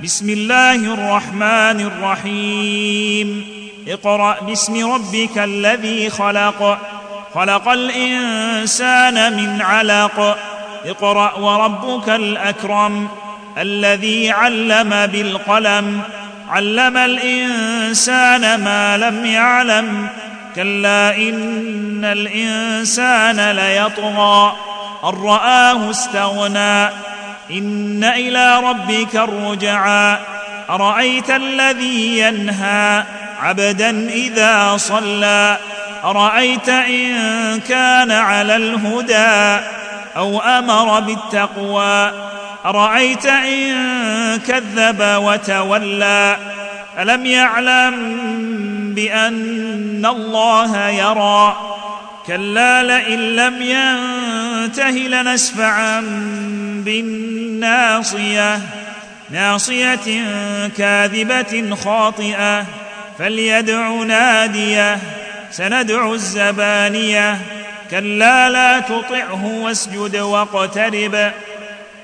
بسم الله الرحمن الرحيم اقرأ باسم ربك الذي خلق خلق الإنسان من علق اقرأ وربك الأكرم الذي علم بالقلم علم الإنسان ما لم يعلم كلا إن الإنسان ليطغى أن رآه استغنى إن إلى ربك الرجعى أرأيت الذي ينهى عبدا إذا صلى أرأيت إن كان على الهدى أو أمر بالتقوى أرأيت إن كذب وتولى ألم يعلم بأن الله يرى كلا لئن لم ينته لنسفعا بالناصية ناصية كاذبة خاطئة فليدع ناديه سندع الزبانية كلا لا تطعه واسجد واقترب